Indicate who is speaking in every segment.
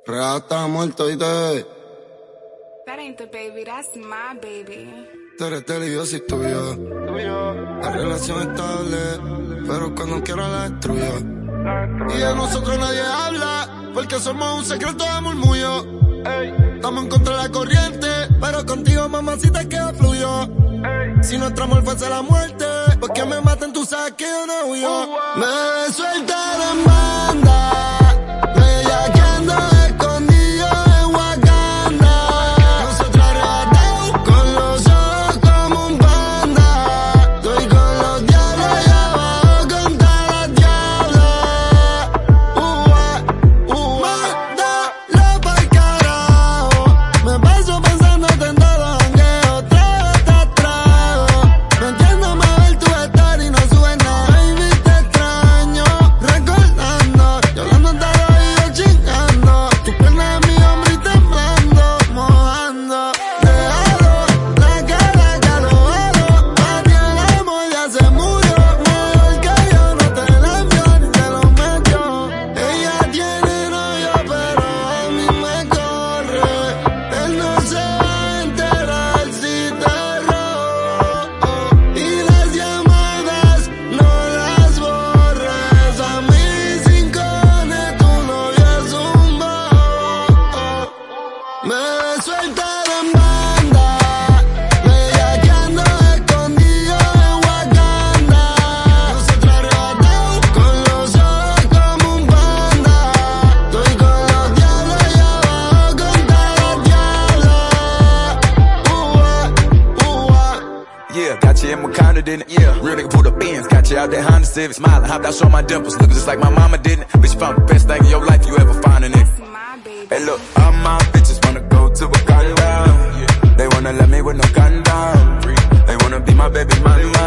Speaker 1: Real está muerto y te...
Speaker 2: That ain't the baby, that's my baby.
Speaker 1: Tú eres de él y yo soy tuyo. La relación estable, pero cuando quiera la destruyo. Y de nosotros nadie habla, porque somos un secreto de murmullo. Estamos en contra de la corriente, pero contigo mamacita queda fluyo. Si nuestro amor fuese la muerte, porque me maten tú sabes que yo no huyo. Me suelta en banda.
Speaker 3: Got you in Wakanda, didn't it? Yeah. Real nigga pulled up Benz, got you out that Honda Civic. Smiling, hopped out, showed my dimples, looking just like my mama didn't. Bitch, you found the best thing in your life you ever find a nigga. Hey look, all my bitches wanna go to Wakanda. They wanna let me with no gun down. They wanna be my baby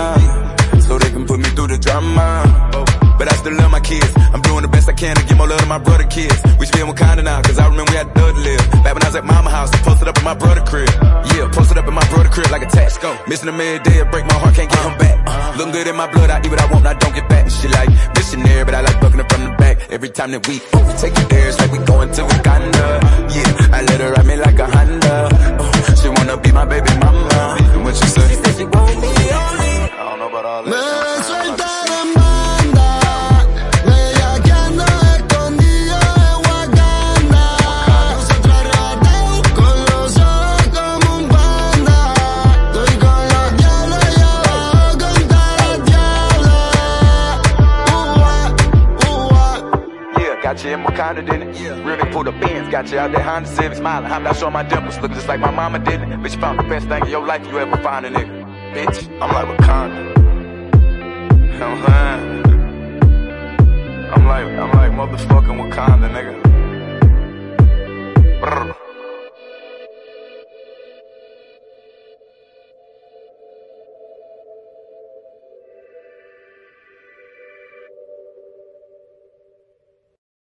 Speaker 3: mama, so they can put me through the drama. But I still love my kids. I'm doing the best I can to give more love to my brother kids. We should be in Wakanda now, cause I remember we had to live. Back when I was at mama house, I posted up in my brother crib. Yeah, posted up in my brother crib like a tax. Go. Missing him every day, it break my heart, can't get him back. Looking good in my blood, I eat what I want, I don't get back. She like missionary, but I like bucking up from the back. Every time that we take it there, it's like we going to Wakanda. Yeah, I let her ride me like a Honda. She wanna be my baby mama. And what she say? She said she want me only. I don't know about all that. Got you in Wakanda, didn't it? Yeah. Real nigga pulled up Benz, got you out that Honda Civic. Smiling, hopped out, showing my dimples, looking just like my mama didn't it? Bitch, you found the best thing in your life you ever find a nigga. Bitch, I'm like Wakanda. I'm like motherfucking Wakanda, nigga. Brr.